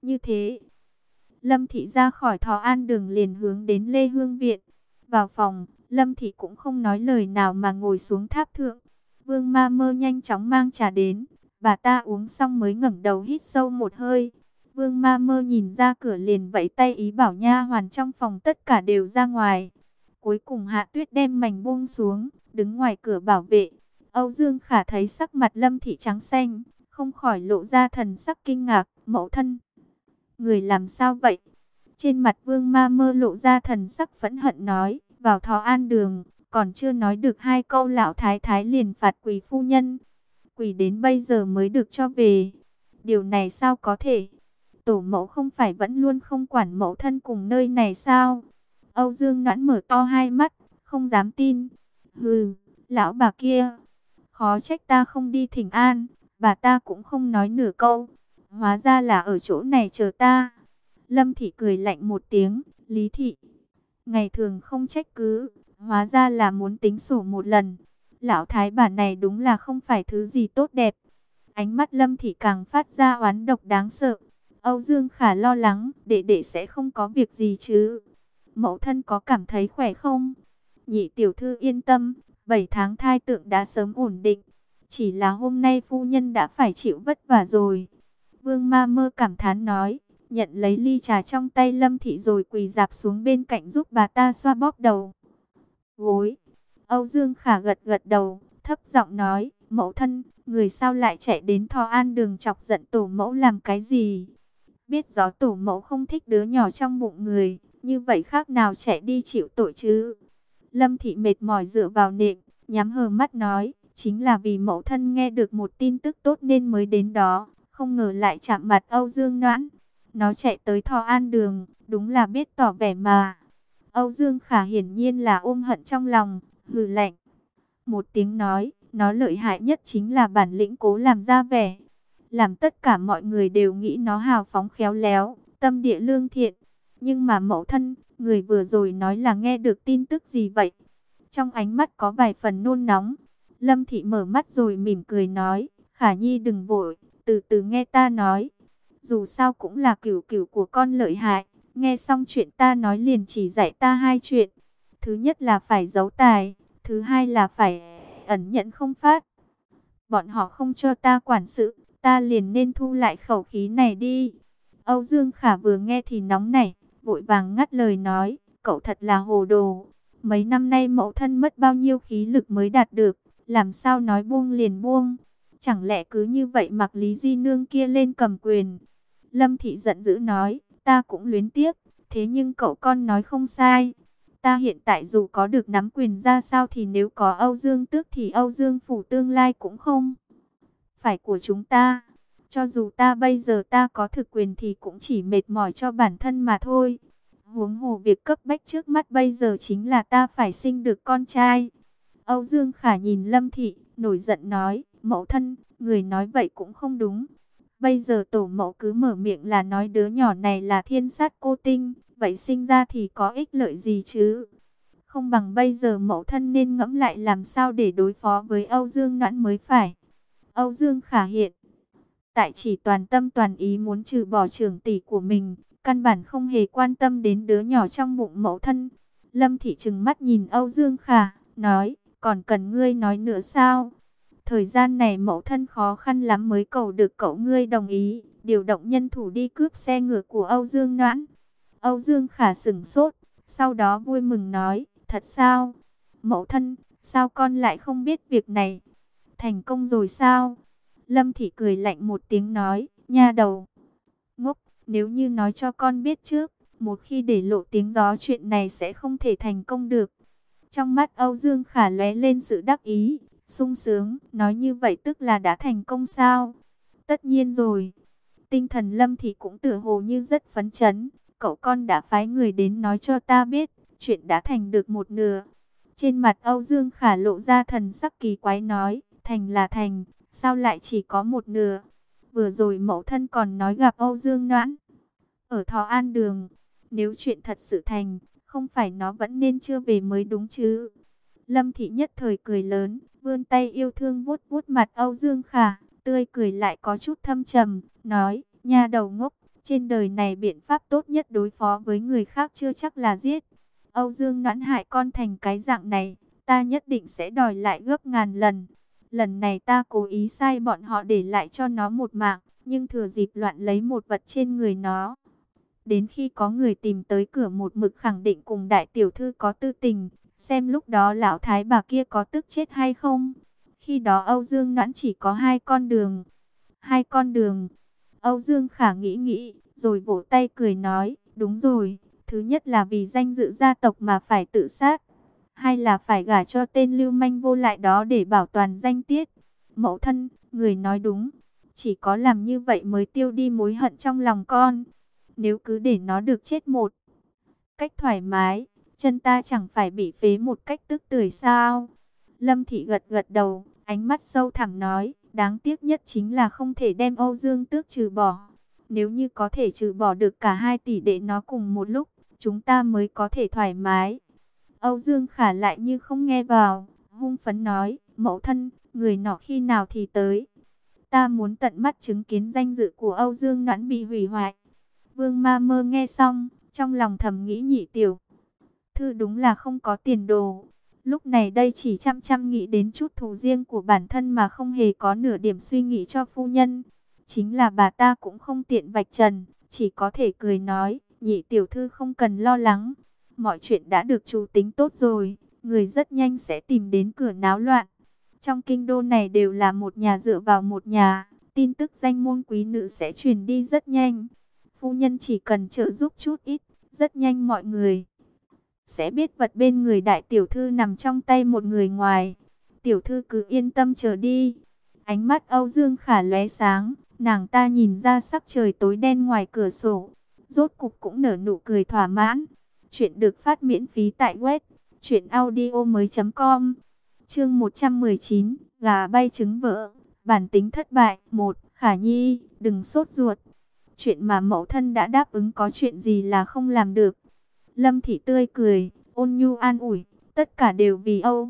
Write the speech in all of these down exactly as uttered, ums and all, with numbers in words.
Như thế, Lâm Thị ra khỏi Thọ An đường liền hướng đến Lê Hương viện. Vào phòng, Lâm Thị cũng không nói lời nào mà ngồi xuống tháp thượng. Vương Ma Mơ nhanh chóng mang trà đến, bà ta uống xong mới ngẩng đầu hít sâu một hơi. Vương Ma Mơ nhìn ra cửa liền vẫy tay ý bảo nha hoàn trong phòng tất cả đều ra ngoài. Cuối cùng Hạ Tuyết đem mảnh buông xuống, đứng ngoài cửa bảo vệ. Âu Dương Khả thấy sắc mặt Lâm Thị trắng xanh, không khỏi lộ ra thần sắc kinh ngạc. Mẫu thân, người làm sao vậy? Trên mặt Vương Ma Mơ lộ ra thần sắc phẫn hận nói, vào Thọ An đường, còn chưa nói được hai câu lão thái thái liền phạt quỳ phu nhân. Quỳ đến bây giờ mới được cho về. Điều này sao có thể? Tổ mẫu không phải vẫn luôn không quản mẫu thân cùng nơi này sao? Âu Dương Noãn mở to hai mắt, không dám tin. Hừ, lão bà kia, khó trách ta không đi thỉnh an, bà ta cũng không nói nửa câu. Hóa ra là ở chỗ này chờ ta. Lâm Thị cười lạnh một tiếng, Lý Thị, ngày thường không trách cứ, hóa ra là muốn tính sổ một lần. Lão thái bà này đúng là không phải thứ gì tốt đẹp. Ánh mắt Lâm Thị càng phát ra oán độc đáng sợ. Âu Dương Khả lo lắng, đệ đệ sẽ không có việc gì chứ? Mẫu thân có cảm thấy khỏe không? Nhị tiểu thư yên tâm, bảy tháng thai tượng đã sớm ổn định. Chỉ là hôm nay phu nhân đã phải chịu vất vả rồi. Vương Ma Mơ cảm thán nói, nhận lấy ly trà trong tay Lâm Thị rồi quỳ dạp xuống bên cạnh giúp bà ta xoa bóp đầu gối. Âu Dương Khả gật gật đầu, thấp giọng nói, mẫu thân, người sao lại chạy đến Thọ An đường chọc giận tổ mẫu làm cái gì? Biết rõ tổ mẫu không thích đứa nhỏ trong bụng người, như vậy khác nào chạy đi chịu tội chứ? Lâm Thị mệt mỏi dựa vào nệm, nhắm hờ mắt nói, chính là vì mẫu thân nghe được một tin tức tốt nên mới đến đó, không ngờ lại chạm mặt Âu Dương Noãn. Nó chạy tới Thọ An đường, đúng là biết tỏ vẻ mà. Âu Dương Khả hiển nhiên là ôm hận trong lòng, hừ lạnh một tiếng nói, nó lợi hại nhất chính là bản lĩnh cố làm ra vẻ, làm tất cả mọi người đều nghĩ nó hào phóng khéo léo, tâm địa lương thiện. Nhưng mà mẫu thân, người vừa rồi nói là nghe được tin tức gì vậy? Trong ánh mắt có vài phần nôn nóng. Lâm Thị mở mắt rồi mỉm cười nói, Khả Nhi đừng vội, từ từ nghe ta nói. Dù sao cũng là cửu cửu của con lợi hại, nghe xong chuyện ta nói liền chỉ dạy ta hai chuyện. Thứ nhất là phải giấu tài, thứ hai là phải ẩn nhẫn không phát. Bọn họ không cho ta quản sự, ta liền nên thu lại khẩu khí này đi. Âu Dương Khả vừa nghe thì nóng nảy, vội vàng ngắt lời nói, cậu thật là hồ đồ. Mấy năm nay mẫu thân mất bao nhiêu khí lực mới đạt được, làm sao nói buông liền buông. Chẳng lẽ cứ như vậy mặc Lý Di Nương kia lên cầm quyền? Lâm Thị giận dữ nói, ta cũng luyến tiếc, thế nhưng cậu con nói không sai. Ta hiện tại dù có được nắm quyền ra sao thì nếu có Âu Dương Tước thì Âu Dương Phủ tương lai cũng không phải của chúng ta. Cho dù ta bây giờ ta có thực quyền thì cũng chỉ mệt mỏi cho bản thân mà thôi. Huống hồ việc cấp bách trước mắt bây giờ chính là ta phải sinh được con trai. Âu Dương Khả nhìn Lâm Thị, nổi giận nói, mẫu thân, người nói vậy cũng không đúng. Bây giờ tổ mẫu cứ mở miệng là nói đứa nhỏ này là thiên sát cô tinh, vậy sinh ra thì có ích lợi gì chứ? Không bằng bây giờ mẫu thân nên ngẫm lại làm sao để đối phó với Âu Dương Noãn mới phải. Âu Dương Khả hiện tại chỉ toàn tâm toàn ý muốn trừ bỏ trưởng tỷ của mình, căn bản không hề quan tâm đến đứa nhỏ trong bụng mẫu thân. Lâm Thị trừng mắt nhìn Âu Dương Khả, nói, còn cần ngươi nói nữa sao? Thời gian này mẫu thân khó khăn lắm mới cầu được cậu ngươi đồng ý, điều động nhân thủ đi cướp xe ngựa của Âu Dương Noãn. Âu Dương Khả sửng sốt, sau đó vui mừng nói, thật sao? Mẫu thân, sao con lại không biết việc này? Thành công rồi sao? Lâm Thị cười lạnh một tiếng nói, nha đầu ngốc, nếu như nói cho con biết trước, một khi để lộ tiếng gió chuyện này sẽ không thể thành công được. Trong mắt Âu Dương Khả lóe lên sự đắc ý, sung sướng, nói như vậy tức là đã thành công sao? Tất nhiên rồi. Tinh thần Lâm Thị cũng tựa hồ như rất phấn chấn, cậu con đã phái người đến nói cho ta biết, chuyện đã thành được một nửa. Trên mặt Âu Dương Khả lộ ra thần sắc kỳ quái nói, thành là thành, sao lại chỉ có một nửa? Vừa rồi mẫu thân còn nói gặp Âu Dương Noãn ở Thọ An đường, nếu chuyện thật sự thành, không phải nó vẫn nên chưa về mới đúng chứ? Lâm Thị nhất thời cười lớn, vươn tay yêu thương vuốt vuốt mặt Âu Dương Khả, tươi cười lại có chút thâm trầm, nói, nha đầu ngốc, Trên đời này biện pháp tốt nhất đối phó với người khác chưa chắc là giết. Âu Dương Noãn hại con thành cái dạng này, ta nhất định sẽ đòi lại gấp ngàn lần. Lần này ta cố ý sai bọn họ để lại cho nó một mạng, nhưng thừa dịp loạn lấy một vật trên người nó. Đến khi có người tìm tới cửa một mực khẳng định cùng đại tiểu thư có tư tình, xem lúc đó lão thái bà kia có tức chết hay không. Khi đó Âu Dương Noãn chỉ có hai con đường. Hai con đường. Âu Dương Khả nghĩ nghĩ, rồi vỗ tay cười nói, đúng rồi, thứ nhất là vì danh dự gia tộc mà phải tự sát. Hai là phải gả cho tên lưu manh vô lại đó để bảo toàn danh tiết. Mẫu thân, người nói đúng, chỉ có làm như vậy mới tiêu đi mối hận trong lòng con. Nếu cứ để nó được chết một cách thoải mái, chân ta chẳng phải bị phế một cách tức tưởi sao? Lâm Thị gật gật đầu, ánh mắt sâu thẳm nói, đáng tiếc nhất chính là không thể đem Âu Dương Tước trừ bỏ. Nếu như có thể trừ bỏ được cả hai tỷ đệ nó cùng một lúc, chúng ta mới có thể thoải mái. Âu Dương Khả lại như không nghe vào, hung phấn nói, mẫu thân, người nọ khi nào thì tới. Ta muốn tận mắt chứng kiến danh dự của Âu Dương Noãn bị hủy hoại. Vương Ma Mơ nghe xong, trong lòng thầm nghĩ nhị tiểu thư đúng là không có tiền đồ. Lúc này đây chỉ chăm chăm nghĩ đến chút thù riêng của bản thân mà không hề có nửa điểm suy nghĩ cho phu nhân. Chính là bà ta cũng không tiện vạch trần, chỉ có thể cười nói, nhị tiểu thư không cần lo lắng. Mọi chuyện đã được chủ tính tốt rồi, người rất nhanh sẽ tìm đến cửa náo loạn. Trong kinh đô này đều là một nhà dựa vào một nhà, tin tức danh môn quý nữ sẽ truyền đi rất nhanh. Phu nhân chỉ cần trợ giúp chút ít, rất nhanh mọi người sẽ biết vật bên người đại tiểu thư nằm trong tay một người ngoài. Tiểu thư cứ yên tâm chờ đi. Ánh mắt Âu Dương Khả lóe sáng, nàng ta nhìn ra sắc trời tối đen ngoài cửa sổ, rốt cục cũng nở nụ cười thỏa mãn. Chuyện được phát miễn phí tại web truyện audio mới chấm com. Chương một trăm mười chín, gà bay trứng vỡ, bản tính thất bại. Một, Khả Nhi, đừng sốt ruột. Chuyện mà mẫu thân đã đáp ứng có chuyện gì là không làm được. Lâm Thị tươi cười, ôn nhu an ủi, tất cả đều vì Âu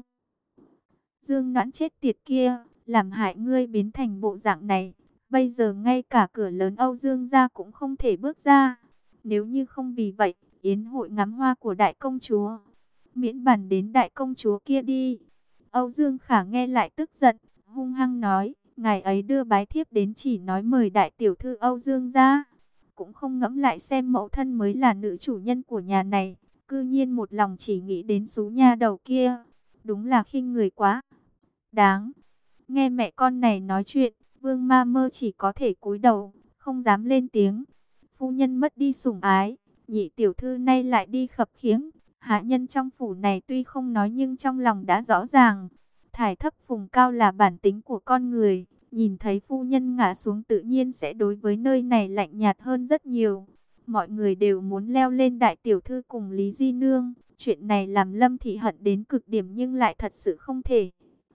Dương Noãn chết tiệt kia, làm hại ngươi biến thành bộ dạng này. Bây giờ ngay cả cửa lớn Âu Dương gia cũng không thể bước ra. Nếu như không vì vậy, yến hội ngắm hoa của đại công chúa, miễn bàn đến đại công chúa kia đi. Âu Dương Khả nghe lại tức giận, hung hăng nói, ngài ấy đưa bái thiếp đến chỉ nói mời đại tiểu thư Âu Dương gia, cũng không ngẫm lại xem mẫu thân mới là nữ chủ nhân của nhà này, cư nhiên một lòng chỉ nghĩ đến số nha đầu kia, đúng là khinh người quá đáng. Nghe mẹ con này nói chuyện, Vương Ma Mơ chỉ có thể cúi đầu, không dám lên tiếng. Phu nhân mất đi sủng ái, nhị tiểu thư nay lại đi khập khiễng. Hạ nhân trong phủ này tuy không nói nhưng trong lòng đã rõ ràng. Thải thấp phùng cao là bản tính của con người. Nhìn thấy phu nhân ngã xuống tự nhiên sẽ đối với nơi này lạnh nhạt hơn rất nhiều. Mọi người đều muốn leo lên đại tiểu thư cùng Lý Di Nương. Chuyện này làm Lâm Thị hận đến cực điểm nhưng lại thật sự không thể.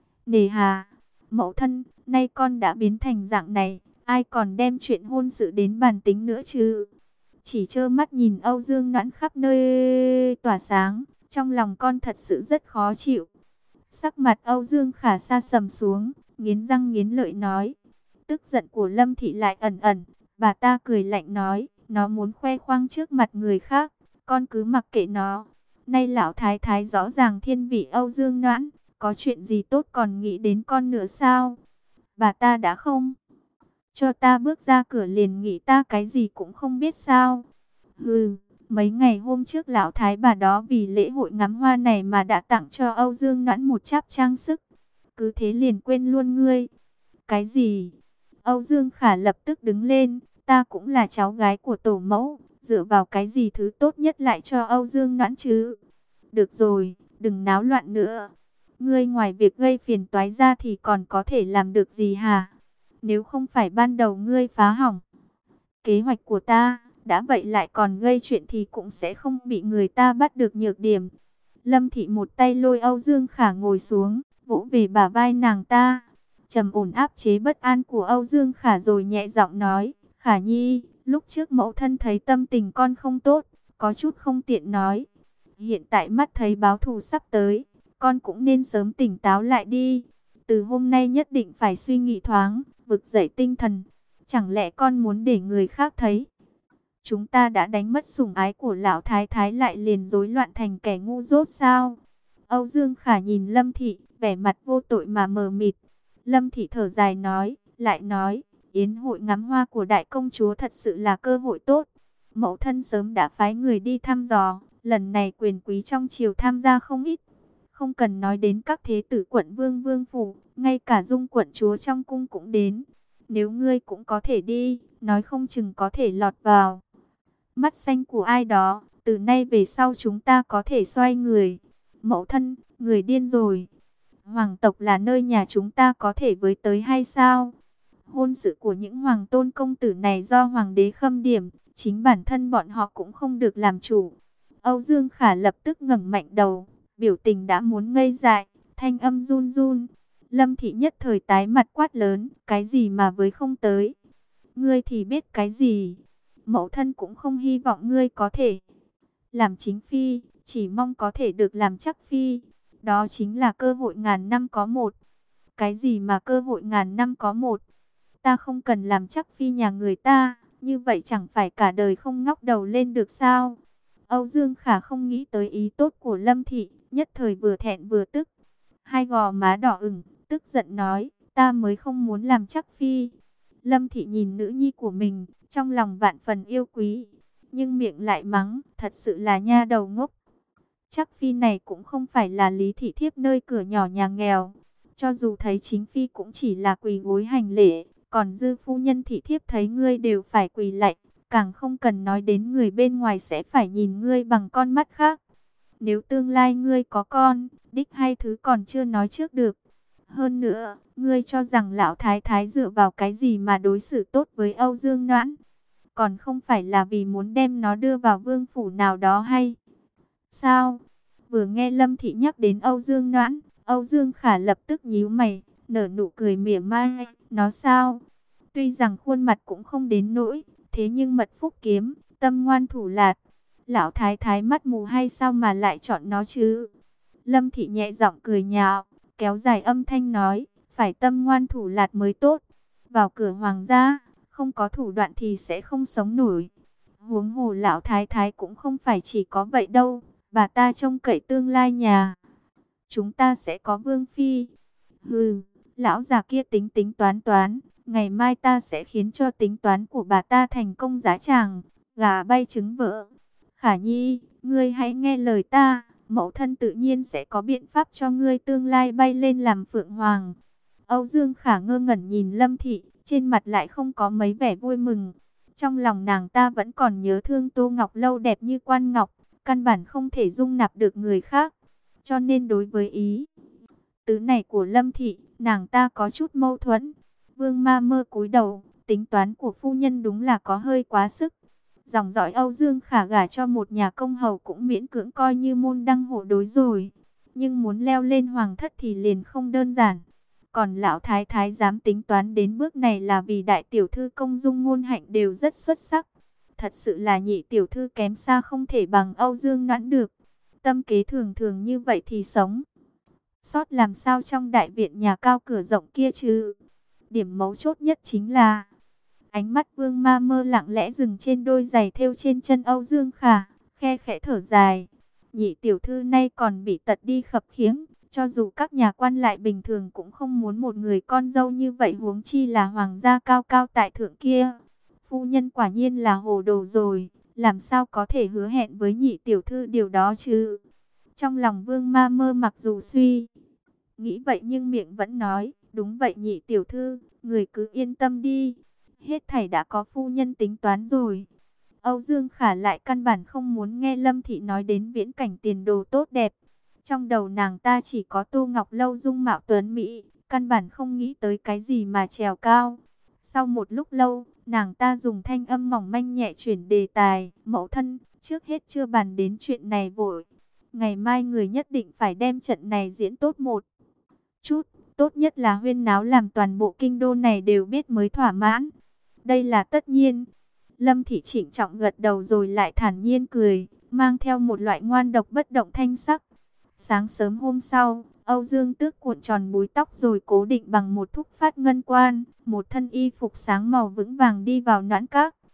Nề hà, mẫu thân, nay con đã biến thành dạng này, ai còn đem chuyện hôn sự đến bàn tính nữa chứ? Chỉ trơ mắt nhìn Âu Dương Noãn khắp nơi tỏa sáng, trong lòng con thật sự rất khó chịu. Sắc mặt Âu Dương Khả sa sầm xuống, nghiến răng nghiến lợi nói. Tức giận của Lâm Thị lại ẩn ẩn, bà ta cười lạnh nói, nó muốn khoe khoang trước mặt người khác, con cứ mặc kệ nó. Nay lão thái thái rõ ràng thiên vị Âu Dương Noãn, có chuyện gì tốt còn nghĩ đến con nữa sao? Bà ta đã không cho ta bước ra cửa liền nghĩ ta cái gì cũng không biết sao? Hừ, mấy ngày hôm trước lão thái bà đó vì lễ hội ngắm hoa này mà đã tặng cho Âu Dương Noãn một cháp trang sức. Cứ thế liền quên luôn ngươi. Cái gì? Âu Dương Khả lập tức đứng lên, ta cũng là cháu gái của tổ mẫu, dựa vào cái gì thứ tốt nhất lại cho Âu Dương Noãn chứ? Được rồi, đừng náo loạn nữa. Ngươi ngoài việc gây phiền toái ra thì còn có thể làm được gì hả? Nếu không phải ban đầu ngươi phá hỏng kế hoạch của ta, đã vậy lại còn gây chuyện thì cũng sẽ không bị người ta bắt được nhược điểm. Lâm Thị một tay lôi Âu Dương Khả ngồi xuống, vỗ về bả vai nàng ta, trầm ổn áp chế bất an của Âu Dương Khả rồi nhẹ giọng nói, Khả Nhi, lúc trước mẫu thân thấy tâm tình con không tốt, có chút không tiện nói. Hiện tại mắt thấy báo thù sắp tới, con cũng nên sớm tỉnh táo lại đi. Từ hôm nay nhất định phải suy nghĩ thoáng, vực dậy tinh thần. Chẳng lẽ con muốn để người khác thấy Chúng ta đã đánh mất sủng ái của lão thái thái lại liền rối loạn thành kẻ ngu dốt sao? Âu Dương Khả nhìn Lâm Thị, vẻ mặt vô tội mà mờ mịt. Lâm Thị thở dài nói, lại nói, yến hội ngắm hoa của đại công chúa thật sự là cơ hội tốt. Mẫu thân sớm đã phái người đi thăm dò, lần này quyền quý trong triều tham gia không ít. Không cần nói đến các thế tử quận vương vương phủ, ngay cả dung quận chúa trong cung cũng đến. Nếu ngươi cũng có thể đi, nói không chừng có thể lọt vào mắt xanh của ai đó, từ nay về sau chúng ta có thể xoay người. Mẫu thân, người điên rồi. Hoàng tộc là nơi nhà chúng ta có thể với tới hay sao? Hôn sự của những hoàng tôn công tử này do hoàng đế khâm điểm, chính bản thân bọn họ cũng không được làm chủ. Âu Dương Khả lập tức ngẩng mạnh đầu, biểu tình đã muốn ngây dại, thanh âm run run. Lâm Thị nhất thời tái mặt quát lớn, cái gì mà với không tới? Ngươi thì biết cái gì? Mẫu thân cũng không hy vọng ngươi có thể làm chính phi, chỉ mong có thể được làm chắc phi. Đó chính là cơ hội ngàn năm có một. Cái gì mà cơ hội ngàn năm có một? Ta không cần làm chắc phi nhà người ta, như vậy chẳng phải cả đời không ngóc đầu lên được sao? Âu Dương Khả không nghĩ tới ý tốt của Lâm Thị, nhất thời vừa thẹn vừa tức. Hai gò má đỏ ửng, tức giận nói, ta mới không muốn làm chắc phi. Lâm Thị nhìn nữ nhi của mình, trong lòng vạn phần yêu quý, nhưng miệng lại mắng, thật sự là nha đầu ngốc. Chắc phi này cũng không phải là Lý thị thiếp nơi cửa nhỏ nhà nghèo. Cho dù thấy chính phi cũng chỉ là quỳ gối hành lễ, còn dư phu nhân thị thiếp thấy ngươi đều phải quỳ lạy, càng không cần nói đến người bên ngoài sẽ phải nhìn ngươi bằng con mắt khác. Nếu tương lai ngươi có con, đích hay thứ còn chưa nói trước được. Hơn nữa, ngươi cho rằng lão thái thái dựa vào cái gì mà đối xử tốt với Âu Dương Noãn? Còn không phải là vì muốn đem nó đưa vào vương phủ nào đó hay sao? Vừa nghe Lâm Thị nhắc đến Âu Dương Noãn, Âu Dương Khả lập tức nhíu mày, nở nụ cười mỉa mai. Nó sao? Tuy rằng khuôn mặt cũng không đến nỗi, thế nhưng mật phúc kiếm, tâm ngoan thủ lạt. Lão thái thái mắt mù hay sao mà lại chọn nó chứ? Lâm Thị nhẹ giọng cười nhạo, kéo dài âm thanh nói, phải tâm ngoan thủ lạt mới tốt. Vào cửa hoàng gia, không có thủ đoạn thì sẽ không sống nổi. Huống hồ lão thái thái cũng không phải chỉ có vậy đâu, bà ta trông cậy tương lai nhà chúng ta sẽ có vương phi. Hừ, lão già kia tính tính toán toán, ngày mai ta sẽ khiến cho tính toán của bà ta thành công giá tràng, gà bay trứng vỡ. Khả Nhi, ngươi hãy nghe lời ta, mẫu thân tự nhiên sẽ có biện pháp cho ngươi tương lai bay lên làm phượng hoàng. Âu Dương Khả ngơ ngẩn nhìn Lâm Thị, trên mặt lại không có mấy vẻ vui mừng. Trong lòng nàng ta vẫn còn nhớ thương Tô Ngọc Lâu đẹp như quan ngọc, căn bản không thể dung nạp được người khác. Cho nên đối với ý tứ này của Lâm Thị, nàng ta có chút mâu thuẫn. Vương Ma Mơ cúi đầu, tính toán của phu nhân đúng là có hơi quá sức. Dòng dõi Âu Dương Khả gả cho một nhà công hầu cũng miễn cưỡng coi như môn đăng hộ đối rồi. Nhưng muốn leo lên hoàng thất thì liền không đơn giản. Còn lão thái thái dám tính toán đến bước này là vì đại tiểu thư Công Dung Ngôn Hạnh đều rất xuất sắc. Thật sự là nhị tiểu thư kém xa không thể bằng Âu Dương Noãn được. Tâm kế thường thường như vậy thì sống sót làm sao trong đại viện nhà cao cửa rộng kia chứ? Điểm mấu chốt nhất chính là ánh mắt Vương Ma Mơ lặng lẽ dừng trên đôi giày thêu trên chân Âu Dương Khả, khe khẽ thở dài. Nhị tiểu thư nay còn bị tật đi khập khiễng, cho dù các nhà quan lại bình thường cũng không muốn một người con dâu như vậy, huống chi là hoàng gia cao cao tại thượng kia. Phu nhân quả nhiên là hồ đồ rồi, làm sao có thể hứa hẹn với nhị tiểu thư điều đó chứ? Trong lòng Vương Ma Mơ mặc dù suy nghĩ vậy nhưng miệng vẫn nói, đúng vậy nhị tiểu thư, người cứ yên tâm đi, hết thảy đã có phu nhân tính toán rồi. Âu Dương Khả lại căn bản không muốn nghe Lâm Thị nói đến viễn cảnh tiền đồ tốt đẹp. Trong đầu nàng ta chỉ có Tô Ngọc Lâu dung mạo tuấn mỹ, căn bản không nghĩ tới cái gì mà trèo cao. Sau một lúc lâu, nàng ta dùng thanh âm mỏng manh nhẹ chuyển đề tài, mẫu thân, trước hết chưa bàn đến chuyện này vội. Ngày mai người nhất định phải đem trận này diễn tốt một chút, tốt nhất là huyên náo làm toàn bộ kinh đô này đều biết mới thỏa mãn. Đây là tất nhiên. Lâm Thị trịnh trọng gật đầu rồi lại thản nhiên cười, mang theo một loại ngoan độc bất động thanh sắc. Sáng sớm hôm sau, Âu Dương Tước cuộn tròn búi tóc rồi cố định bằng một thúc phát ngân quan, một thân y phục sáng màu vững vàng đi vào Noãn Các.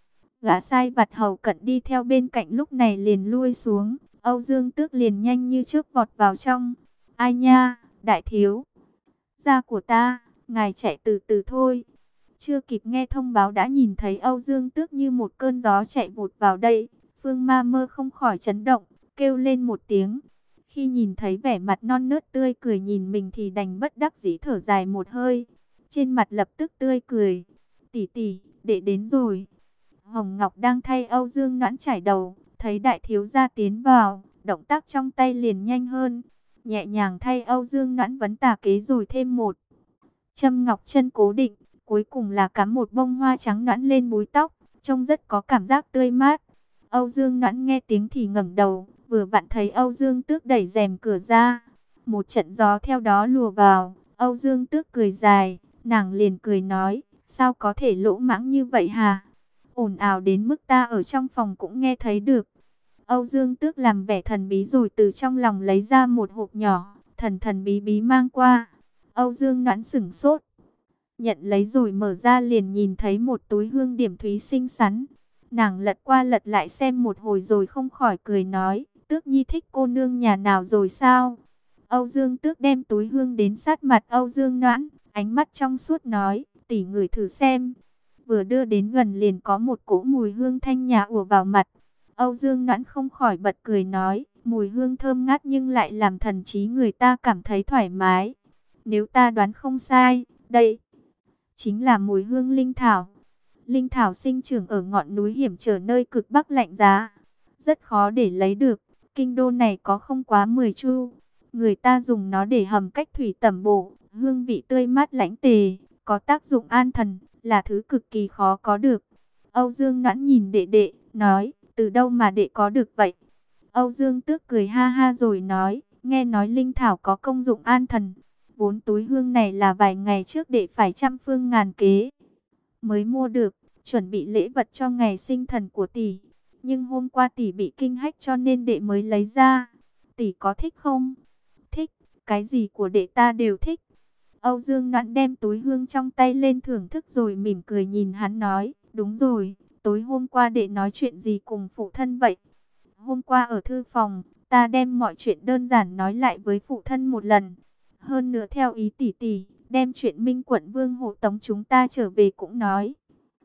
Gã sai vặt hầu cận đi theo bên cạnh lúc này liền lui xuống. Âu Dương Tước liền nhanh như chớp vọt vào trong. Ai nha, đại thiếu gia của ta, ngài chạy từ từ thôi. Chưa kịp nghe thông báo đã nhìn thấy Âu Dương Tước như một cơn gió chạy vụt vào đây. Phương Ma Mơ không khỏi chấn động, kêu lên một tiếng. Khi nhìn thấy vẻ mặt non nớt tươi cười nhìn mình thì đành bất đắc dĩ thở dài một hơi. Trên mặt lập tức tươi cười. Tỷ tỷ, đệ đến rồi. Hồng Ngọc đang thay Âu Dương Noãn chải đầu, thấy đại thiếu gia tiến vào, động tác trong tay liền nhanh hơn. Nhẹ nhàng thay Âu Dương Noãn vấn tà kế rồi thêm một châm ngọc chân cố định, cuối cùng là cắm một bông hoa trắng nõn lên búi tóc, trông rất có cảm giác tươi mát. Âu Dương Noãn nghe tiếng thì ngẩng đầu, vừa vặn thấy Âu Dương Tước đẩy rèm cửa ra. Một trận gió theo đó lùa vào, Âu Dương Tước cười dài, nàng liền cười nói, sao có thể lỗ mãng như vậy hả? Ồn ào đến mức ta ở trong phòng cũng nghe thấy được. Âu Dương Tước làm vẻ thần bí rồi từ trong lòng lấy ra một hộp nhỏ, thần thần bí bí mang qua. Âu Dương Noãn sửng sốt, nhận lấy rồi mở ra liền nhìn thấy một túi hương điểm thúy xinh xắn. Nàng lật qua lật lại xem một hồi rồi không khỏi cười nói, Tước Nhi thích cô nương nhà nào rồi sao? Âu Dương Tước đem túi hương đến sát mặt Âu Dương Noãn, ánh mắt trong suốt nói, tỷ ngửi thử xem. Vừa đưa đến gần liền có một cỗ mùi hương thanh nhã ùa vào mặt. Âu Dương Noãn không khỏi bật cười nói, mùi hương thơm ngát nhưng lại làm thần trí người ta cảm thấy thoải mái. Nếu ta đoán không sai, đây chính là mùi hương linh thảo. Linh thảo sinh trưởng ở ngọn núi hiểm trở nơi cực bắc lạnh giá, rất khó để lấy được. Kinh đô này có không quá mười chu. Người ta dùng nó để hầm cách thủy tẩm bổ, hương vị tươi mát lãnh tề, có tác dụng an thần, là thứ cực kỳ khó có được. Âu Dương Noãn nhìn đệ đệ, nói, từ đâu mà đệ có được vậy? Âu Dương Tước cười ha ha rồi nói, nghe nói linh thảo có công dụng an thần. Vốn túi hương này là vài ngày trước đệ phải trăm phương ngàn kế mới mua được, chuẩn bị lễ vật cho ngày sinh thần của tỷ. Nhưng hôm qua tỷ bị kinh hách cho nên đệ mới lấy ra. Tỷ có thích không? Thích, cái gì của đệ ta đều thích. Âu Dương Noãn đem túi hương trong tay lên thưởng thức rồi mỉm cười nhìn hắn nói, đúng rồi, tối hôm qua đệ nói chuyện gì cùng phụ thân vậy? Hôm qua ở thư phòng, ta đem mọi chuyện đơn giản nói lại với phụ thân một lần. Hơn nữa theo ý tỷ tỷ, đem chuyện Minh Quận Vương hộ tống chúng ta trở về cũng nói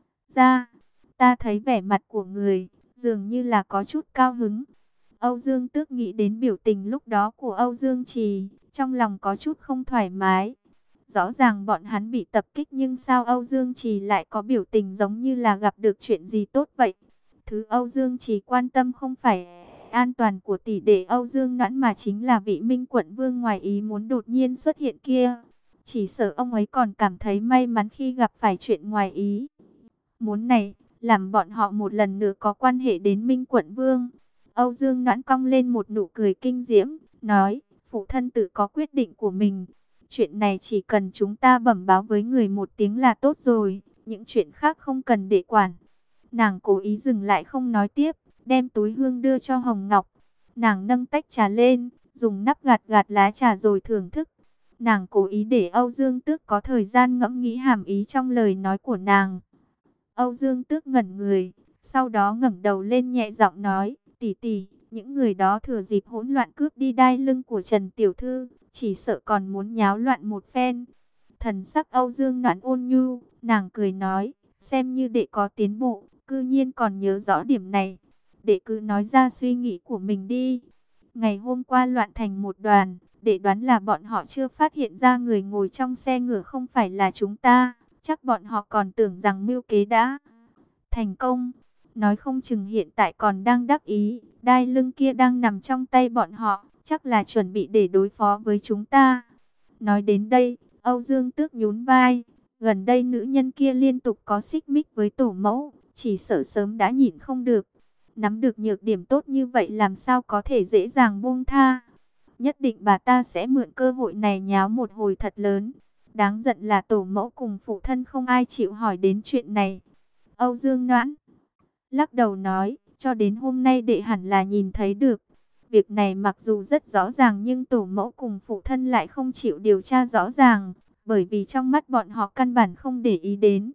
ra. Ta thấy vẻ mặt của người, dường như là có chút cao hứng. Âu Dương Tước nghĩ đến biểu tình lúc đó của Âu Dương Trì, trong lòng có chút không thoải mái. Rõ ràng bọn hắn bị tập kích nhưng sao Âu Dương Trì lại có biểu tình giống như là gặp được chuyện gì tốt vậy? Thứ Âu Dương Trì quan tâm không phải an toàn của tỷ đệ Âu Dương Noãn mà chính là vị Minh Quận Vương ngoài ý muốn đột nhiên xuất hiện kia. Chỉ sợ ông ấy còn cảm thấy may mắn khi gặp phải chuyện ngoài ý muốn này, làm bọn họ một lần nữa có quan hệ đến Minh Quận Vương. Âu Dương Noãn cong lên một nụ cười kinh diễm, nói, phụ thân tự có quyết định của mình. Chuyện này chỉ cần chúng ta bẩm báo với người một tiếng là tốt rồi, những chuyện khác không cần để quản. Nàng cố ý dừng lại không nói tiếp, đem túi hương đưa cho Hồng Ngọc. Nàng nâng tách trà lên, dùng nắp gạt gạt lá trà rồi thưởng thức. Nàng cố ý để Âu Dương Tước có thời gian ngẫm nghĩ hàm ý trong lời nói của nàng. Âu Dương Tước ngẩn người, sau đó ngẩng đầu lên nhẹ giọng nói, tỷ tỷ, những người đó thừa dịp hỗn loạn cướp đi đai lưng của Trần Tiểu Thư, chỉ sợ còn muốn nháo loạn một phen. Thần sắc Âu Dương Noãn ôn nhu, nàng cười nói, xem như đệ có tiến bộ, cư nhiên còn nhớ rõ điểm này. Đệ cứ nói ra suy nghĩ của mình đi. Ngày hôm qua loạn thành một đoàn, đệ đoán là bọn họ chưa phát hiện ra người ngồi trong xe ngựa không phải là chúng ta. Chắc bọn họ còn tưởng rằng mưu kế đã thành công. Nói không chừng hiện tại còn đang đắc ý, đai lưng kia đang nằm trong tay bọn họ, chắc là chuẩn bị để đối phó với chúng ta. Nói đến đây, Âu Dương Tước nhún vai. Gần đây nữ nhân kia liên tục có xích mích với tổ mẫu, chỉ sợ sớm đã nhịn không được. Nắm được nhược điểm tốt như vậy làm sao có thể dễ dàng buông tha. Nhất định bà ta sẽ mượn cơ hội này nháo một hồi thật lớn. Đáng giận là tổ mẫu cùng phụ thân không ai chịu hỏi đến chuyện này. Âu Dương Noãn lắc đầu nói, cho đến hôm nay đệ hẳn là nhìn thấy được. Việc này mặc dù rất rõ ràng nhưng tổ mẫu cùng phụ thân lại không chịu điều tra rõ ràng. Bởi vì trong mắt bọn họ căn bản không để ý đến.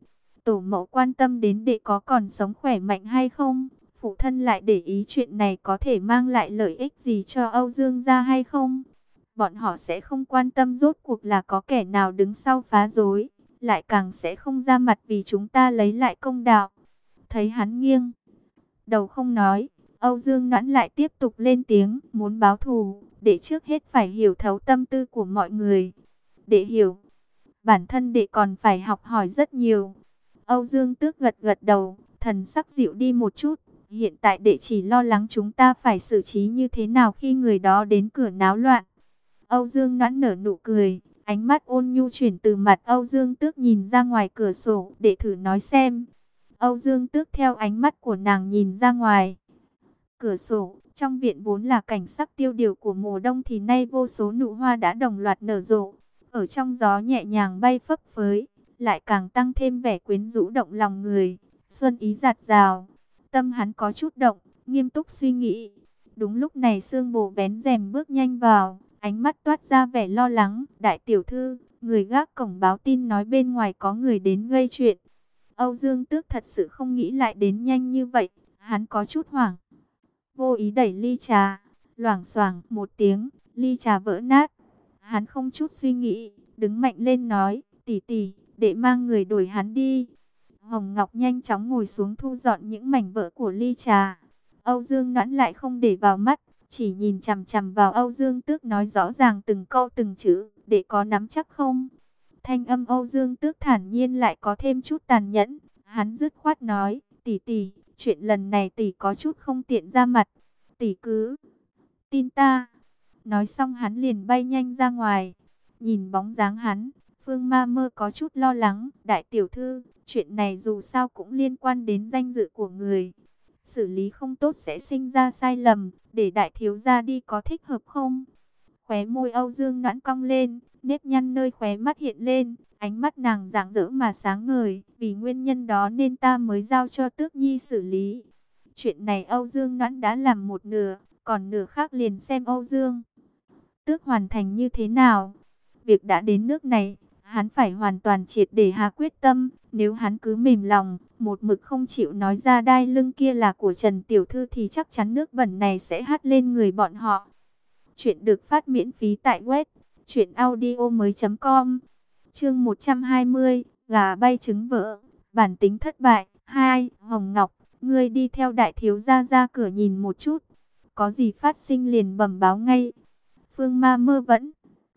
tổ mẫu quan tâm đến đệ có còn sống khỏe mạnh hay không, phụ thân lại để ý chuyện này có thể mang lại lợi ích gì cho Âu Dương gia hay không. Bọn họ sẽ không quan tâm rốt cuộc là có kẻ nào đứng sau phá rối, lại càng sẽ không ra mặt vì chúng ta lấy lại công đạo. Thấy hắn nghiêng đầu không nói, Âu Dương Noãn lại tiếp tục lên tiếng, muốn báo thù, đệ trước hết phải hiểu thấu tâm tư của mọi người. Đệ hiểu, bản thân đệ còn phải học hỏi rất nhiều. Âu Dương Tước gật gật đầu, thần sắc dịu đi một chút. Hiện tại đệ chỉ lo lắng chúng ta phải xử trí như thế nào khi người đó đến cửa náo loạn. Âu Dương Noãn nở nụ cười, ánh mắt ôn nhu chuyển từ mặt Âu Dương Tước nhìn ra ngoài cửa sổ, để thử nói xem. Âu Dương Tước theo ánh mắt của nàng nhìn ra ngoài cửa sổ, trong viện vốn là cảnh sắc tiêu điều của mùa đông thì nay vô số nụ hoa đã đồng loạt nở rộ, ở trong gió nhẹ nhàng bay phấp phới, lại càng tăng thêm vẻ quyến rũ động lòng người, xuân ý dạt dào. Tâm hắn có chút động, nghiêm túc suy nghĩ. Đúng lúc này Sương Bồ vén rèm bước nhanh vào, ánh mắt toát ra vẻ lo lắng. Đại tiểu thư, người gác cổng báo tin nói bên ngoài có người đến gây chuyện. Âu Dương Tước thật sự không nghĩ lại đến nhanh như vậy, hắn có chút hoảng. Vô ý đẩy ly trà, loảng xoảng một tiếng, ly trà vỡ nát. Hắn không chút suy nghĩ, đứng mạnh lên nói, tỷ tỷ, để mang người đuổi hắn đi. Hồng Ngọc nhanh chóng ngồi xuống thu dọn những mảnh vỡ của ly trà. Âu Dương Noãn lại không để vào mắt, chỉ nhìn chằm chằm vào Âu Dương Tước nói rõ ràng từng câu từng chữ, để có nắm chắc không? Thanh âm Âu Dương Tước thản nhiên lại có thêm chút tàn nhẫn, hắn dứt khoát nói, tỷ tỷ, chuyện lần này tỷ có chút không tiện ra mặt, tỷ cứ tin ta. Nói xong hắn liền bay nhanh ra ngoài. Nhìn bóng dáng hắn, Phương Ma Mơ có chút lo lắng, đại tiểu thư, chuyện này dù sao cũng liên quan đến danh dự của người. Xử lý không tốt sẽ sinh ra sai lầm, để đại thiếu gia đi có thích hợp không? Khóe môi Âu Dương Noãn cong lên, nếp nhăn nơi khóe mắt hiện lên, ánh mắt nàng rạng rỡ mà sáng ngời, vì nguyên nhân đó nên ta mới giao cho Tước Nhi xử lý. Chuyện này Âu Dương Noãn đã làm một nửa, còn nửa khác liền xem Âu Dương Tước hoàn thành như thế nào. Việc đã đến nước này, hắn phải hoàn toàn triệt để hạ quyết tâm. Nếu hắn cứ mềm lòng, một mực không chịu nói ra đai lưng kia là của Trần Tiểu Thư thì chắc chắn nước bẩn này sẽ hắt lên người bọn họ. Chuyện được phát miễn phí tại web truyện audio mới chấm com. Chương một trăm hai mươi, gà bay trứng vỡ, bản tính thất bại. Hai, Hồng Ngọc, ngươi đi theo đại thiếu gia ra cửa nhìn một chút. Có gì phát sinh liền bẩm báo ngay. Phương Ma Mơ vẫn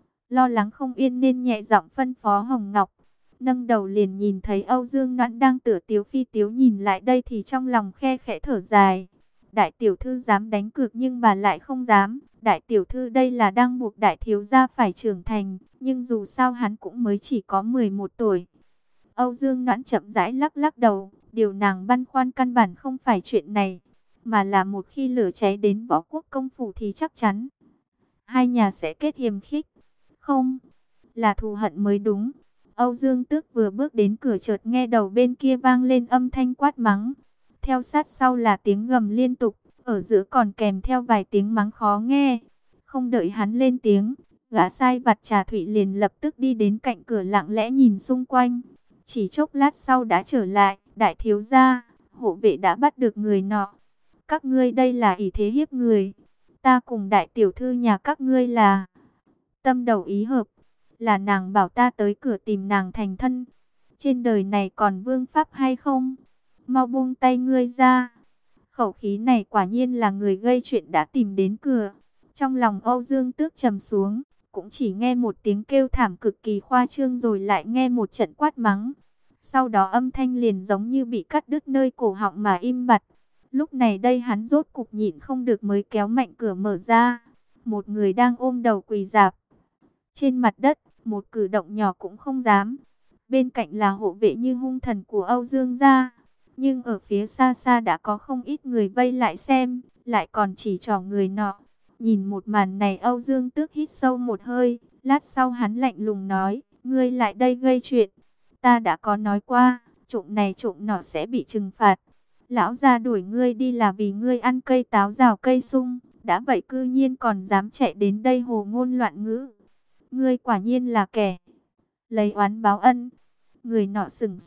lo lắng không yên nên nhẹ giọng phân phó Hồng Ngọc. Nâng đầu liền nhìn thấy Âu Dương Noãn đang tựa tiếu phi tiếu nhìn lại đây thì trong lòng khe khẽ thở dài. Đại tiểu thư dám đánh cược nhưng bà lại không dám. Đại tiểu thư đây là đang buộc đại thiếu gia phải trưởng thành, nhưng dù sao hắn cũng mới chỉ có mười một tuổi. Âu Dương Noãn chậm rãi lắc lắc đầu, điều nàng băn khoăn căn bản không phải chuyện này, mà là một khi lửa cháy đến Võ Quốc công phủ thì chắc chắn hai nhà sẽ kết hiềm khích. Không, là thù hận mới đúng. Âu Dương Tước vừa bước đến cửa chợt nghe đầu bên kia vang lên âm thanh quát mắng. Theo sát sau là tiếng gầm liên tục, ở giữa còn kèm theo vài tiếng mắng khó nghe. Không đợi hắn lên tiếng, gã sai vặt Trà Thụy liền lập tức đi đến cạnh cửa lặng lẽ nhìn xung quanh. Chỉ chốc lát sau đã trở lại, đại thiếu gia, hộ vệ đã bắt được người nọ. Các ngươi đây là ỷ thế hiếp người. Ta cùng đại tiểu thư nhà các ngươi là tâm đầu ý hợp, là nàng bảo ta tới cửa tìm nàng thành thân. Trên đời này còn vương pháp hay không? Mau buông tay ngươi ra. Khẩu khí này quả nhiên là người gây chuyện đã tìm đến cửa. Trong lòng Âu Dương Tước trầm xuống, cũng chỉ nghe một tiếng kêu thảm cực kỳ khoa trương rồi lại nghe một trận quát mắng. Sau đó âm thanh liền giống như bị cắt đứt nơi cổ họng mà im bặt. Lúc này đây hắn rốt cục nhịn không được mới kéo mạnh cửa mở ra. Một người đang ôm đầu quỳ rạp trên mặt đất, một cử động nhỏ cũng không dám. Bên cạnh là hộ vệ như hung thần của Âu Dương gia. Nhưng ở phía xa xa đã có không ít người vây lại xem, lại còn chỉ trỏ người nọ. Nhìn một màn này Âu Dương Tước hít sâu một hơi, lát sau hắn lạnh lùng nói, ngươi lại đây gây chuyện. Ta đã có nói qua, trộm này trộm nọ sẽ bị trừng phạt. Lão gia đuổi ngươi đi là vì ngươi ăn cây táo rào cây sung, đã vậy cư nhiên còn dám chạy đến đây hồ ngôn loạn ngữ. Ngươi quả nhiên là kẻ lấy oán báo ân. Người nọ sừng sốt,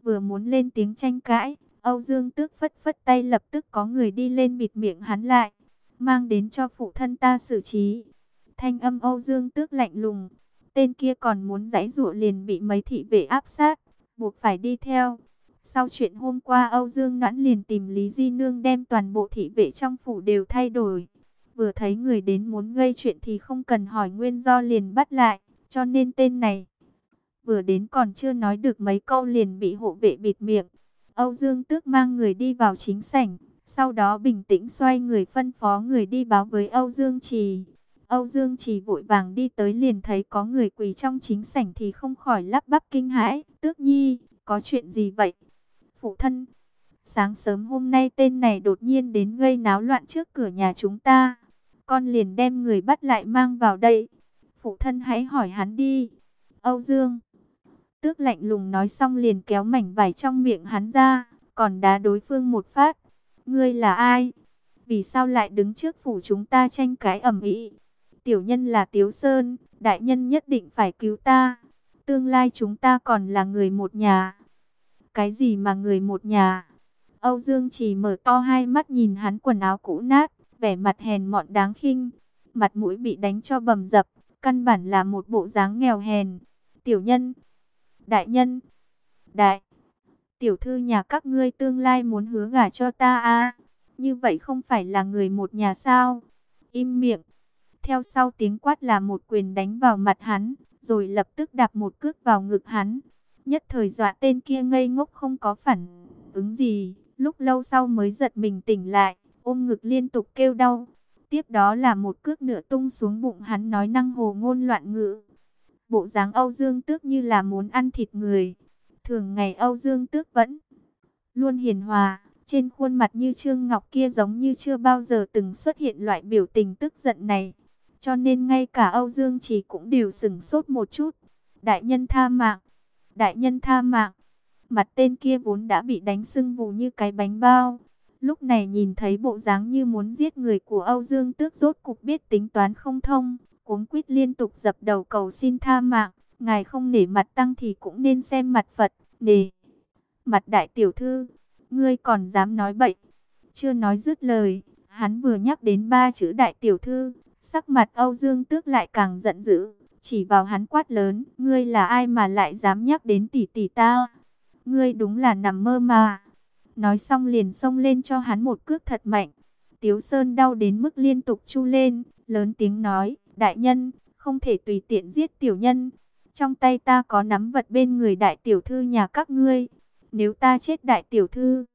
Vừa muốn lên tiếng tranh cãi, Âu Dương Tước phất phất tay, lập tức có người đi lên bịt miệng hắn lại. Mang đến cho phụ thân ta xử trí. Thanh âm Âu Dương Tước lạnh lùng. Tên kia còn muốn giãy giụa liền bị mấy thị vệ áp sát, buộc phải đi theo. Sau chuyện hôm qua, Âu Dương Noãn liền tìm Lý Di Nương đem toàn bộ thị vệ trong phủ đều thay đổi. Vừa thấy người đến muốn gây chuyện thì không cần hỏi nguyên do liền bắt lại, cho nên tên này vừa đến còn chưa nói được mấy câu liền bị hộ vệ bịt miệng. Âu Dương Tước mang người đi vào chính sảnh, sau đó bình tĩnh xoay người phân phó người đi báo với Âu Dương Trì. Âu Dương Trì vội vàng đi tới liền thấy có người quỳ trong chính sảnh thì không khỏi lắp bắp kinh hãi. Tước Nhi, có chuyện gì vậy? Phụ thân, sáng sớm hôm nay tên này đột nhiên đến gây náo loạn trước cửa nhà chúng ta. Con liền đem người bắt lại mang vào đây. Phụ thân hãy hỏi hắn đi. Âu Dương Tước lạnh lùng nói xong liền kéo mảnh vải trong miệng hắn ra, còn đá đối phương một phát. Ngươi là ai? Vì sao lại đứng trước phủ chúng ta tranh cãi ầm ĩ? Tiểu nhân là Tiếu Sơn, đại nhân nhất định phải cứu ta. Tương lai chúng ta còn là người một nhà. Cái gì mà người một nhà? Âu Dương chỉ mở to hai mắt nhìn hắn, quần áo cũ nát, vẻ mặt hèn mọn đáng khinh, mặt mũi bị đánh cho bầm dập, căn bản là một bộ dáng nghèo hèn. Tiểu nhân, đại nhân, đại tiểu thư nhà các ngươi tương lai muốn hứa gả cho ta à? Như vậy không phải là người một nhà sao? Im miệng. Theo sau tiếng quát là một quyền đánh vào mặt hắn, rồi lập tức đạp một cước vào ngực hắn. Nhất thời dọa tên kia ngây ngốc không có phản ứng gì, lúc lâu sau mới giật mình tỉnh lại, ôm ngực liên tục kêu đau. Tiếp đó là một cước nửa tung xuống bụng hắn, nói năng hồ ngôn loạn ngữ. Bộ dáng Âu Dương Tước như là muốn ăn thịt người. Thường ngày Âu Dương Tước vẫn luôn hiền hòa, trên khuôn mặt như Trương Ngọc kia giống như chưa bao giờ từng xuất hiện loại biểu tình tức giận này. Cho nên ngay cả Âu Dương Trì cũng đều sửng sốt một chút. Đại nhân tha mạng, đại nhân tha mạng. Mặt tên kia vốn đã bị đánh sưng vù như cái bánh bao. Lúc này nhìn thấy bộ dáng như muốn giết người của Âu Dương Tước, rốt cục biết tính toán không thông, cuống quýt liên tục dập đầu cầu xin tha mạng. Ngài không nể mặt tăng thì cũng nên xem mặt Phật, nể mặt đại tiểu thư, ngươi còn dám nói bậy. Chưa nói dứt lời, hắn vừa nhắc đến ba chữ đại tiểu thư, sắc mặt Âu Dương Tước lại càng giận dữ, chỉ vào hắn quát lớn, ngươi là ai mà lại dám nhắc đến tỷ tỷ ta? Ngươi đúng là nằm mơ mà. Nói xong liền xông lên cho hắn một cước thật mạnh. Tiếu Sơn đau đến mức liên tục chu lên, lớn tiếng nói, đại nhân, không thể tùy tiện giết tiểu nhân. Trong tay ta có nắm vật bên người đại tiểu thư nhà các ngươi. Nếu ta chết đại tiểu thư,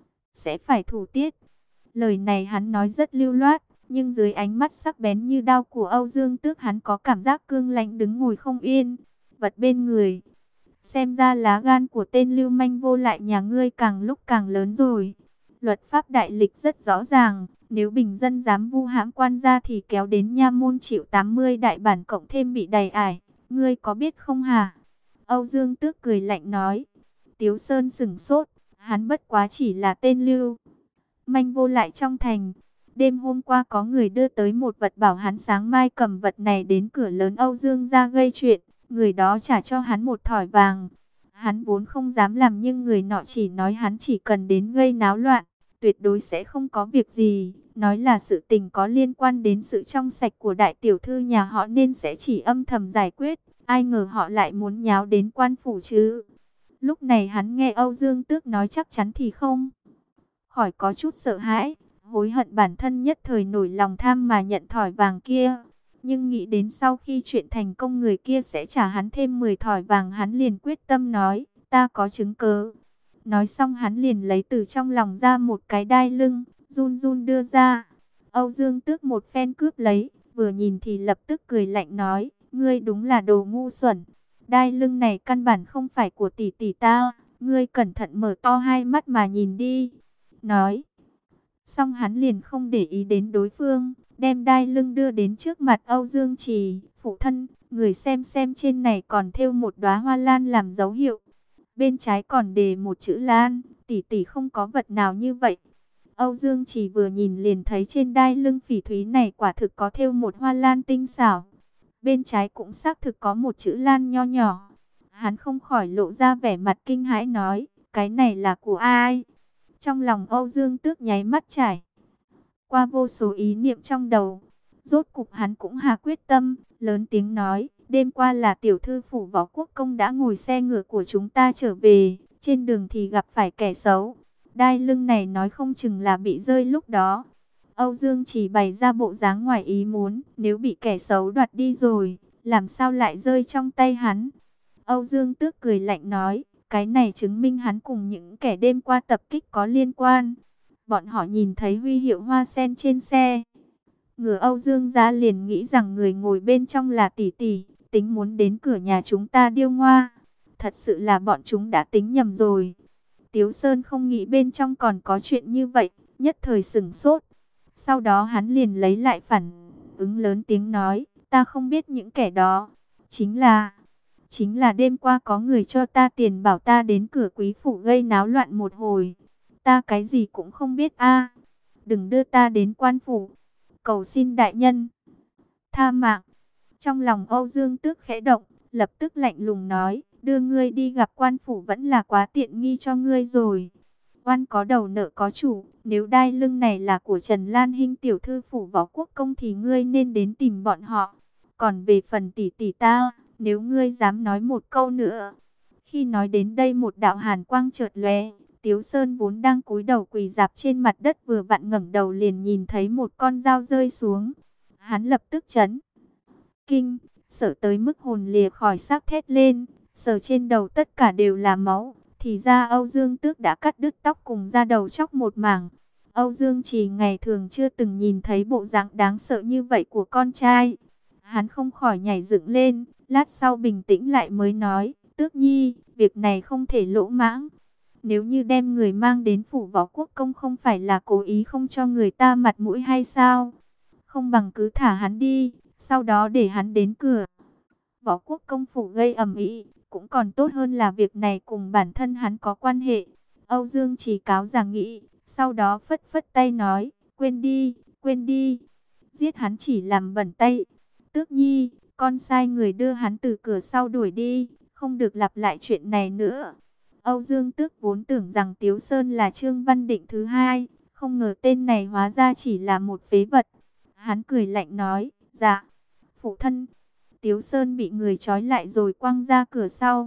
sẽ phải thủ tiết. Lời này hắn nói rất lưu loát, nhưng dưới ánh mắt sắc bén như đao của Âu Dương Tước, hắn có cảm giác cương lãnh đứng ngồi không yên. Vật bên người, xem ra lá gan của tên lưu manh vô lại nhà ngươi càng lúc càng lớn rồi. Luật pháp đại lịch rất rõ ràng, nếu bình dân dám vu hãm quan gia thì kéo đến nha môn chịu tám mươi đại bản cộng thêm bị đày ải. Ngươi có biết không hả? Âu Dương Tước cười lạnh nói. Tiếu Sơn sửng sốt, hắn bất quá chỉ là tên lưu manh vô lại trong thành. Đêm hôm qua có người đưa tới một vật bảo hắn sáng mai cầm vật này đến cửa lớn Âu Dương ra gây chuyện. Người đó trả cho hắn một thỏi vàng. Hắn vốn không dám làm nhưng người nọ chỉ nói hắn chỉ cần đến gây náo loạn, tuyệt đối sẽ không có việc gì. Nói là sự tình có liên quan đến sự trong sạch của đại tiểu thư nhà họ nên sẽ chỉ âm thầm giải quyết. Ai ngờ họ lại muốn nháo đến quan phủ chứ. Lúc này hắn nghe Âu Dương Tước nói chắc chắn thì không khỏi có chút sợ hãi, hối hận bản thân nhất thời nổi lòng tham mà nhận thỏi vàng kia. Nhưng nghĩ đến sau khi chuyện thành công người kia sẽ trả hắn thêm mười thỏi vàng, hắn liền quyết tâm nói, ta có chứng cớ. Nói xong hắn liền lấy từ trong lòng ra một cái đai lưng, run run đưa ra. Âu Dương Tước một phen cướp lấy, vừa nhìn thì lập tức cười lạnh nói, ngươi đúng là đồ ngu xuẩn. Đai lưng này căn bản không phải của tỷ tỷ ta, ngươi cẩn thận mở to hai mắt mà nhìn đi. Nói xong hắn liền không để ý đến đối phương, đem đai lưng đưa đến trước mặt Âu Dương Trì. Phụ thân, người xem xem, trên này còn thêu một đóa hoa lan làm dấu hiệu. Bên trái còn đề một chữ lan, tỷ tỷ không có vật nào như vậy. Âu Dương Trì vừa nhìn liền thấy trên đai lưng phỉ thúy này quả thực có thêu một hoa lan tinh xảo. Bên trái cũng xác thực có một chữ lan nho nhỏ. Hắn không khỏi lộ ra vẻ mặt kinh hãi nói, Cái này là của ai? Trong lòng Âu Dương Tước nháy mắt trải qua vô số ý niệm trong đầu. Rốt cục hắn cũng hạ quyết tâm, lớn tiếng nói, đêm qua là tiểu thư phủ Võ Quốc công đã ngồi xe ngựa của chúng ta trở về, trên đường thì gặp phải kẻ xấu. Đai lưng này nói không chừng là bị rơi lúc đó. Âu Dương chỉ bày ra bộ dáng ngoài ý muốn, nếu bị kẻ xấu đoạt đi rồi, làm sao lại rơi trong tay hắn? Âu Dương Tước cười lạnh nói, cái này chứng minh hắn cùng những kẻ đêm qua tập kích có liên quan. Bọn họ nhìn thấy huy hiệu hoa sen trên xe ngựa Âu Dương gia liền nghĩ rằng người ngồi bên trong là tỷ tỷ, tính muốn đến cửa nhà chúng ta điêu ngoa. Thật sự là bọn chúng đã tính nhầm rồi. Tiếu Sơn không nghĩ bên trong còn có chuyện như vậy, nhất thời sửng sốt. Sau đó hắn liền lấy lại phản ứng, lớn tiếng nói, ta không biết những kẻ đó. Chính là, chính là đêm qua có người cho ta tiền bảo ta đến cửa quý phủ gây náo loạn một hồi. Ta cái gì cũng không biết a. Đừng đưa ta đến quan phủ. Cầu xin đại nhân tha mạng. Trong lòng Âu Dương Tước khẽ động, lập tức lạnh lùng nói, đưa ngươi đi gặp quan phủ vẫn là quá tiện nghi cho ngươi rồi. Oan có đầu nợ có chủ, nếu đai lưng này là của Trần Lan Hinh tiểu thư phủ Võ Quốc công thì ngươi nên đến tìm bọn họ. Còn về phần tỷ tỷ ta, nếu ngươi dám nói một câu nữa. Khi nói đến đây một đạo hàn quang chợt lóe, Tiếu Sơn vốn đang cúi đầu quỳ rạp trên mặt đất vừa vặn ngẩng đầu liền nhìn thấy một con dao rơi xuống. Hắn lập tức chấn kinh, sợ tới mức hồn lìa khỏi xác, thét lên, sờ trên đầu tất cả đều là máu. Thì ra Âu Dương Tước đã cắt đứt tóc cùng da đầu chóc một mảng. Âu Dương Trì ngày thường chưa từng nhìn thấy bộ dạng đáng sợ như vậy của con trai. Hắn không khỏi nhảy dựng lên, lát sau bình tĩnh lại mới nói, Tước Nhi, việc này không thể lỗ mãng. Nếu như đem người mang đến phủ Võ Quốc công không phải là cố ý không cho người ta mặt mũi hay sao? Không bằng cứ thả hắn đi, sau đó để hắn đến cửa Võ Quốc công phủ gây ầm ĩ, cũng còn tốt hơn là việc này cùng bản thân hắn có quan hệ. Âu Dương Chỉ cáo giả nghĩ, sau đó phất phất tay nói, quên đi, quên đi, giết hắn chỉ làm bẩn tay. Tước Nhi, con sai người đưa hắn từ cửa sau đuổi đi, không được lặp lại chuyện này nữa. Âu Dương Tước vốn tưởng rằng Tiếu Sơn là Trương Văn Định thứ hai, không ngờ tên này hóa ra chỉ là một phế vật. Hắn cười lạnh nói, dạ, phụ thân. Tiếu Sơn bị người trói lại rồi quăng ra cửa sau.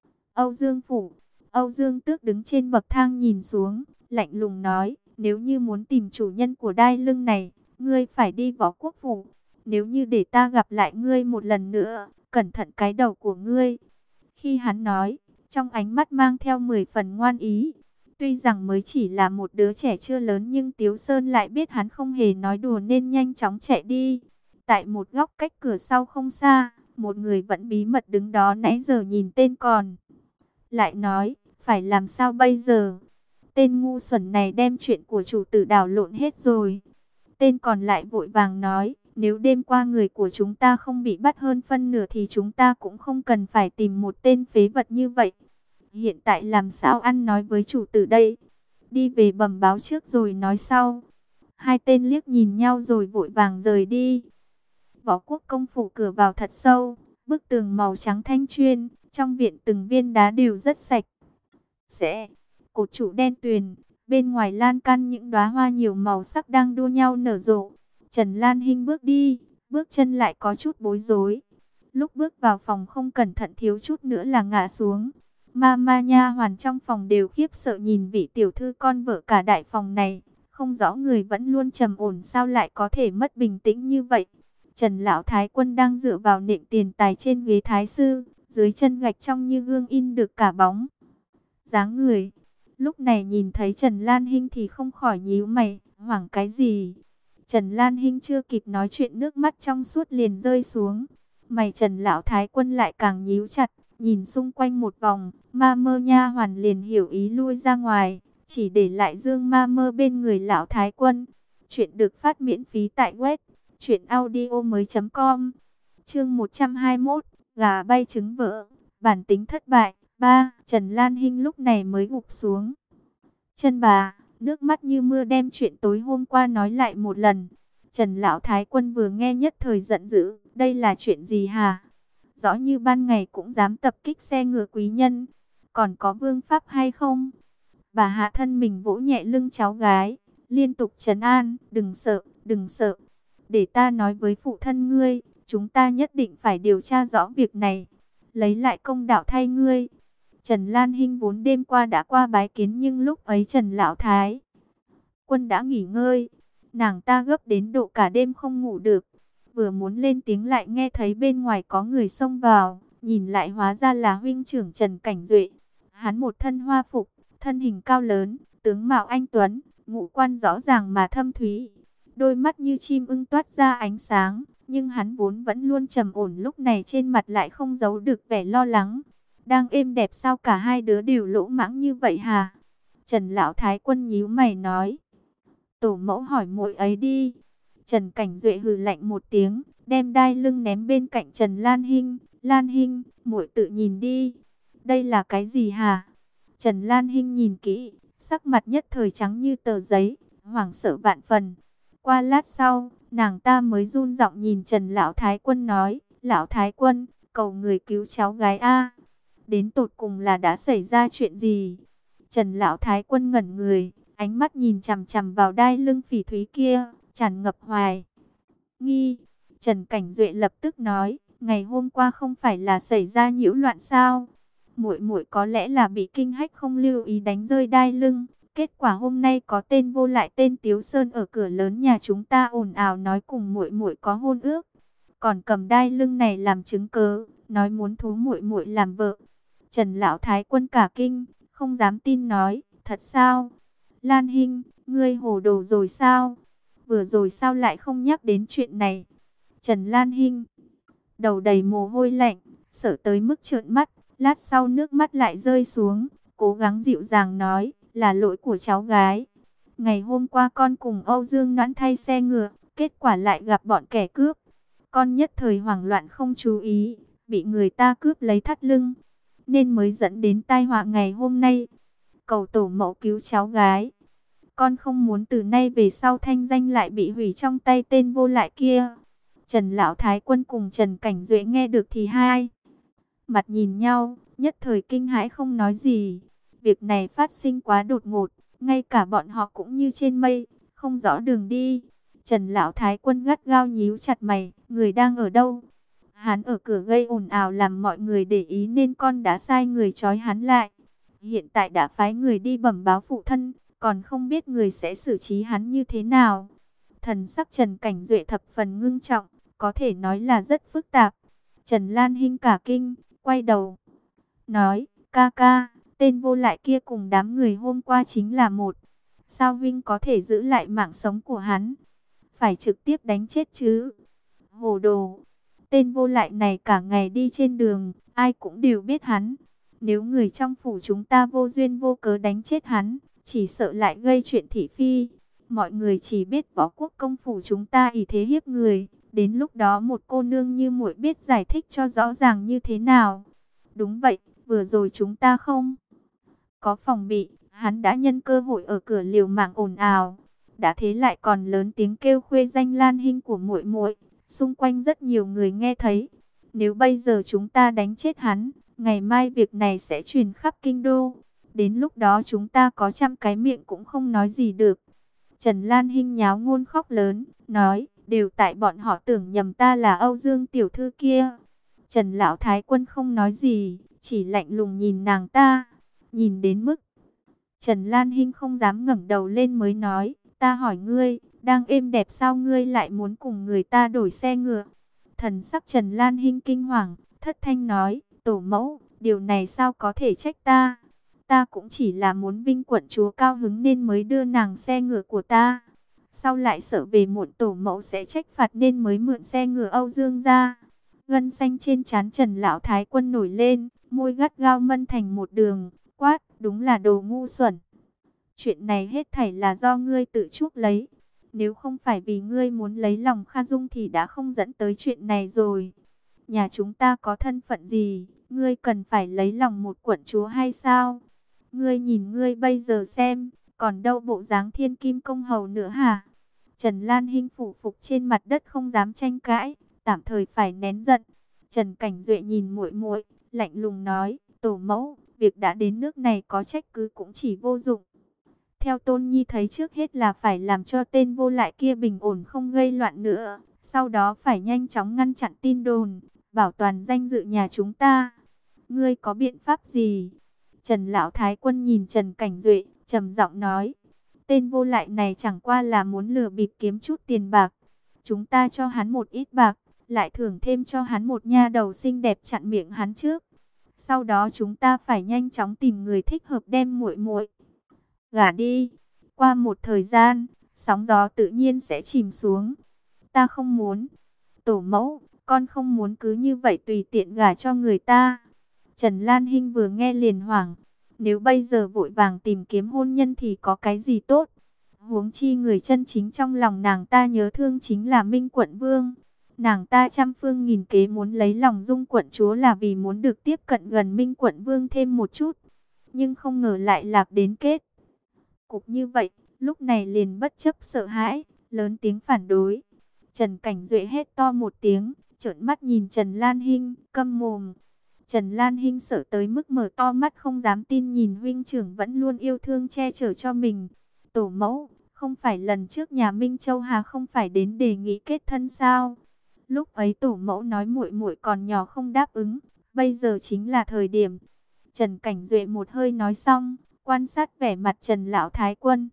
Âu Dương phủ, Âu Dương Tước đứng trên bậc thang nhìn xuống, lạnh lùng nói, nếu như muốn tìm chủ nhân của đai lưng này, ngươi phải đi Võ Quốc phủ. Nếu như để ta gặp lại ngươi một lần nữa, cẩn thận cái đầu của ngươi. Khi hắn nói, trong ánh mắt mang theo mười phần ngoan ý. Tuy rằng mới chỉ là một đứa trẻ chưa lớn nhưng Tiếu Sơn lại biết hắn không hề nói đùa nên nhanh chóng chạy đi. Tại một góc cách cửa sau không xa, một người vẫn bí mật đứng đó nãy giờ nhìn tên còn. Lại nói, phải làm sao bây giờ? Tên ngu xuẩn này đem chuyện của chủ tử đảo lộn hết rồi. Tên còn lại vội vàng nói, nếu đêm qua người của chúng ta không bị bắt hơn phân nửa thì chúng ta cũng không cần phải tìm một tên phế vật như vậy. Hiện tại làm sao ăn nói với chủ tử đây? Đi về bẩm báo trước rồi nói sau. Hai tên liếc nhìn nhau rồi vội vàng rời đi. Võ Quốc công phủ cửa vào thật sâu, bức tường màu trắng thanh chuyên, trong viện từng viên đá đều rất sạch sẽ. Cột trụ đen tuyền, bên ngoài lan can những đóa hoa nhiều màu sắc đang đua nhau nở rộ. Trần Lan Hinh bước đi, bước chân lại có chút bối rối. Lúc bước vào phòng không cẩn thận thiếu chút nữa là ngã xuống. Mama nha hoàn trong phòng đều khiếp sợ nhìn vị tiểu thư con vợ cả đại phòng này, không rõ người vẫn luôn trầm ổn sao lại có thể mất bình tĩnh như vậy. Trần lão thái quân đang dựa vào nệm tiền tài trên ghế thái sư, dưới chân gạch trong như gương in được cả bóng dáng người. Lúc này nhìn thấy Trần Lan Hinh thì không khỏi nhíu mày, hoảng cái gì? Trần Lan Hinh chưa kịp nói chuyện nước mắt trong suốt liền rơi xuống. Mày Trần lão thái quân lại càng nhíu chặt, nhìn xung quanh một vòng, ma mơ nha hoàn liền hiểu ý lui ra ngoài, chỉ để lại Dương ma mơ bên người lão thái quân. Chuyện được phát miễn phí tại web truyện audio mới chấm com. Chương một trăm hai mươi mốt, gà bay trứng vỡ, bản tính thất bại. Ba, Trần Lan Hinh lúc này mới gục xuống. Chân bà, nước mắt như mưa đem chuyện tối hôm qua nói lại một lần. Trần lão thái quân vừa nghe nhất thời giận dữ, đây là chuyện gì hả? Rõ như ban ngày cũng dám tập kích xe ngựa quý nhân. còn có vương pháp hay không? Bà hạ thân mình vỗ nhẹ lưng cháu gái, liên tục trấn an, đừng sợ, đừng sợ. Để ta nói với phụ thân ngươi, chúng ta nhất định phải điều tra rõ việc này, lấy lại công đạo thay ngươi. Trần Lan Hinh vốn đêm qua đã qua bái kiến, nhưng lúc ấy Trần Lão Thái Quân đã nghỉ ngơi. Nàng ta gấp đến độ cả đêm không ngủ được. Vừa muốn lên tiếng lại nghe thấy bên ngoài có người xông vào. Nhìn lại hóa ra là huynh trưởng Trần Cảnh Duệ. Hắn một thân hoa phục, thân hình cao lớn, tướng mạo anh tuấn, ngũ quan rõ ràng mà thâm thúy. Đôi mắt như chim ưng toát ra ánh sáng. Nhưng hắn vốn vẫn luôn trầm ổn, lúc này trên mặt lại không giấu được vẻ lo lắng. Đang êm đẹp sao cả hai đứa đều lỗ mãng như vậy hả? Trần Lão Thái Quân nhíu mày nói. Tổ mẫu hỏi muội ấy đi. Trần Cảnh Duệ hừ lạnh một tiếng, đem đai lưng ném bên cạnh Trần Lan Hinh. Lan Hinh, muội tự nhìn đi. Đây là cái gì hả? Trần Lan Hinh nhìn kỹ, sắc mặt nhất thời trắng như tờ giấy, hoảng sợ vạn phần. Qua lát sau, nàng ta mới run giọng nhìn Trần Lão Thái Quân nói, Lão Thái Quân, cầu người cứu cháu gái a. Đến tột cùng là đã xảy ra chuyện gì? Trần Lão Thái Quân ngẩn người, ánh mắt nhìn chằm chằm vào đai lưng phỉ thúy kia, tràn ngập hoài nghi. Trần Cảnh Duệ lập tức nói, ngày hôm qua không phải là xảy ra nhiễu loạn sao? Muội muội có lẽ là bị kinh hách không lưu ý đánh rơi đai lưng. Kết quả hôm nay có tên vô lại tên Tiếu Sơn ở cửa lớn nhà chúng ta ồn ào nói cùng muội muội có hôn ước, còn cầm đai lưng này làm chứng cớ, nói muốn thú muội muội làm vợ. Trần Lão Thái Quân cả kinh, không dám tin nói, thật sao? Lan Hinh, ngươi hồ đồ rồi sao? Vừa rồi sao lại không nhắc đến chuyện này? Trần Lan Hinh, đầu đầy mồ hôi lạnh, sợ tới mức trợn mắt, lát sau nước mắt lại rơi xuống, cố gắng dịu dàng nói, là lỗi của cháu gái. Ngày hôm qua con cùng Âu Dương Noãn thay xe ngựa, kết quả lại gặp bọn kẻ cướp. Con nhất thời hoảng loạn không chú ý, bị người ta cướp lấy thắt lưng, nên mới dẫn đến tai họa ngày hôm nay. Cầu tổ mẫu cứu cháu gái. Con không muốn từ nay về sau thanh danh lại bị hủy trong tay tên vô lại kia. Trần Lão Thái Quân cùng Trần Cảnh Duệ nghe được thì hai mặt nhìn nhau, nhất thời kinh hãi không nói gì. Việc này phát sinh quá đột ngột, ngay cả bọn họ cũng như trên mây, không rõ đường đi. Trần Lão Thái Quân gắt gao nhíu chặt mày, người đang ở đâu? Hắn ở cửa gây ồn ào làm mọi người để ý nên con đã sai người trói hắn lại. Hiện tại đã phái người đi bẩm báo phụ thân, còn không biết người sẽ xử trí hắn như thế nào. Thần sắc Trần Cảnh Duệ thập phần ngưng trọng, có thể nói là rất phức tạp. Trần Lan Hinh cả kinh, quay đầu, nói, ca ca, tên vô lại kia cùng đám người hôm qua chính là một. Sao Vinh có thể giữ lại mạng sống của hắn? Phải trực tiếp đánh chết chứ? Hồ đồ, tên vô lại này cả ngày đi trên đường, ai cũng đều biết hắn. Nếu người trong phủ chúng ta vô duyên vô cớ đánh chết hắn, chỉ sợ lại gây chuyện thị phi. Mọi người chỉ biết võ quốc công phủ chúng ta ỷ thế hiếp người. Đến lúc đó một cô nương như muội biết giải thích cho rõ ràng như thế nào. Đúng vậy, vừa rồi chúng ta không có phòng bị, hắn đã nhân cơ hội ở cửa liều mạng ồn ào. Đã thế lại còn lớn tiếng kêu khuê danh Lan Hinh của muội muội, xung quanh rất nhiều người nghe thấy. Nếu bây giờ chúng ta đánh chết hắn, ngày mai việc này sẽ truyền khắp kinh đô. Đến lúc đó chúng ta có trăm cái miệng cũng không nói gì được. Trần Lan Hinh nháo ngôn khóc lớn, nói, đều tại bọn họ tưởng nhầm ta là Âu Dương tiểu thư kia. Trần Lão Thái Quân không nói gì, chỉ lạnh lùng nhìn nàng ta. Nhìn đến mức Trần Lan Hinh không dám ngẩng đầu lên mới nói, ta hỏi ngươi, đang êm đẹp sao ngươi lại muốn cùng người ta đổi xe ngựa? Thần sắc Trần Lan Hinh kinh hoàng, thất thanh nói, tổ mẫu, điều này sao có thể trách ta? Ta cũng chỉ là muốn Vinh quận chúa cao hứng nên mới đưa nàng xe ngựa của ta. Sao lại sợ về muộn tổ mẫu sẽ trách phạt nên mới mượn xe ngựa Âu Dương ra? Gân xanh trên trán Trần Lão Thái Quân nổi lên, môi gắt gao mân thành một đường, quát, đúng là đồ ngu xuẩn. Chuyện này hết thảy là do ngươi tự chuốc lấy. Nếu không phải vì ngươi muốn lấy lòng Kha Dung thì đã không dẫn tới chuyện này rồi. Nhà chúng ta có thân phận gì, ngươi cần phải lấy lòng một quận chúa hay sao? Ngươi nhìn ngươi bây giờ xem, còn đâu bộ dáng thiên kim công hầu nữa hả? Trần Lan Hinh phủ phục trên mặt đất không dám tranh cãi, tạm thời phải nén giận. Trần Cảnh Duệ nhìn muội muội, lạnh lùng nói, tổ mẫu, việc đã đến nước này có trách cứ cũng chỉ vô dụng. Theo Tôn Nhi thấy trước hết là phải làm cho tên vô lại kia bình ổn không gây loạn nữa. Sau đó phải nhanh chóng ngăn chặn tin đồn, bảo toàn danh dự nhà chúng ta. Ngươi có biện pháp gì? Trần Lão Thái Quân nhìn Trần Cảnh Duệ, trầm giọng nói. Tên vô lại này chẳng qua là muốn lừa bịp kiếm chút tiền bạc. Chúng ta cho hắn một ít bạc, lại thưởng thêm cho hắn một nha đầu xinh đẹp chặn miệng hắn trước. Sau đó chúng ta phải nhanh chóng tìm người thích hợp đem muội muội gả đi. Qua một thời gian, sóng gió tự nhiên sẽ chìm xuống. Ta không muốn. Tổ mẫu, con không muốn cứ như vậy tùy tiện gả cho người ta. Trần Lan Hinh vừa nghe liền hoảng. Nếu bây giờ vội vàng tìm kiếm hôn nhân thì có cái gì tốt? Huống chi người chân chính trong lòng nàng ta nhớ thương chính là Minh Quận Vương. Nàng ta trăm phương nghìn kế muốn lấy lòng Dung quận chúa là vì muốn được tiếp cận gần Minh Quận Vương thêm một chút. Nhưng không ngờ lại lạc đến kết cục như vậy, lúc này liền bất chấp sợ hãi, lớn tiếng phản đối. Trần Cảnh Duệ hét to một tiếng, trợn mắt nhìn Trần Lan Hinh, câm mồm. Trần Lan Hinh sợ tới mức mở to mắt không dám tin nhìn huynh trưởng vẫn luôn yêu thương che chở cho mình. Tổ mẫu, không phải lần trước nhà Minh Châu Hà không phải đến đề nghị kết thân sao? Lúc ấy tổ mẫu nói muội muội còn nhỏ không đáp ứng, bây giờ chính là thời điểm. Trần Cảnh Duệ một hơi nói xong, quan sát vẻ mặt Trần Lão Thái Quân.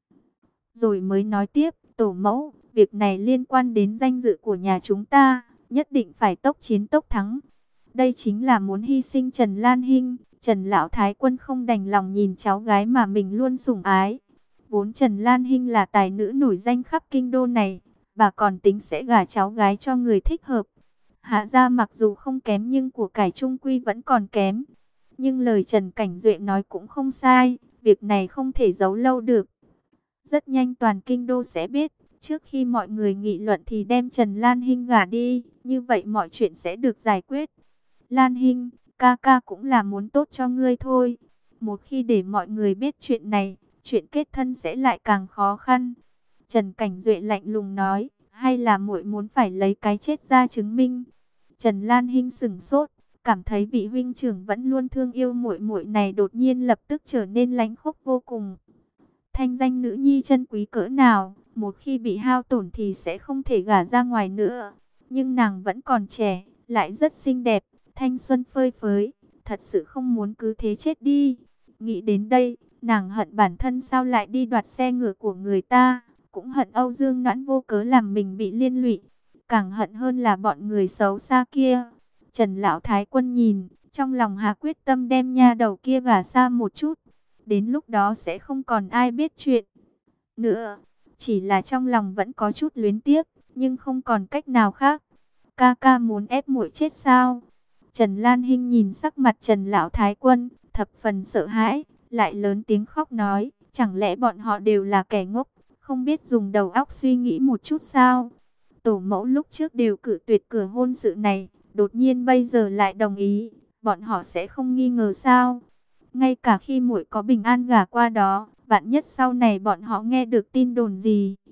Rồi mới nói tiếp, tổ mẫu, việc này liên quan đến danh dự của nhà chúng ta, nhất định phải tốc chiến tốc thắng. Đây chính là muốn hy sinh Trần Lan Hinh. Trần Lão Thái Quân không đành lòng nhìn cháu gái mà mình luôn sủng ái. Vốn Trần Lan Hinh là tài nữ nổi danh khắp kinh đô này, bà còn tính sẽ gả cháu gái cho người thích hợp. Hạ gia mặc dù không kém nhưng của cải trung quy vẫn còn kém. Nhưng lời Trần Cảnh Duệ nói cũng không sai, việc này không thể giấu lâu được. Rất nhanh toàn kinh đô sẽ biết, trước khi mọi người nghị luận thì đem Trần Lan Hinh gả đi, như vậy mọi chuyện sẽ được giải quyết. Lan Hinh, ca ca cũng là muốn tốt cho ngươi thôi. Một khi để mọi người biết chuyện này, chuyện kết thân sẽ lại càng khó khăn. Trần Cảnh Duệ lạnh lùng nói, hay là muội muốn phải lấy cái chết ra chứng minh. Trần Lan Hinh sững sốt, cảm thấy vị huynh trưởng vẫn luôn thương yêu muội muội này đột nhiên lập tức trở nên lãnh khốc vô cùng. Thanh danh nữ nhi chân quý cỡ nào, một khi bị hao tổn thì sẽ không thể gả ra ngoài nữa. Nhưng nàng vẫn còn trẻ, lại rất xinh đẹp, thanh xuân phơi phới, thật sự không muốn cứ thế chết đi. Nghĩ đến đây, nàng hận bản thân sao lại đi đoạt xe ngựa của người ta, cũng hận Âu Dương Noãn vô cớ làm mình bị liên lụy, càng hận hơn là bọn người xấu xa kia. Trần Lão Thái Quân nhìn, trong lòng hà quyết tâm đem nha đầu kia gả xa một chút. Đến lúc đó sẽ không còn ai biết chuyện nữa. Chỉ là trong lòng vẫn có chút luyến tiếc, nhưng không còn cách nào khác. Ca ca muốn ép muội chết sao? Trần Lan Hinh nhìn sắc mặt Trần Lão Thái Quân, thập phần sợ hãi, lại lớn tiếng khóc nói, chẳng lẽ bọn họ đều là kẻ ngốc, không biết dùng đầu óc suy nghĩ một chút sao? Tổ mẫu lúc trước đều cự tuyệt cửa hôn sự này, đột nhiên bây giờ lại đồng ý, bọn họ sẽ không nghi ngờ sao? Ngay cả khi muội có bình an gả qua đó, vạn nhất sau này bọn họ nghe được tin đồn gì,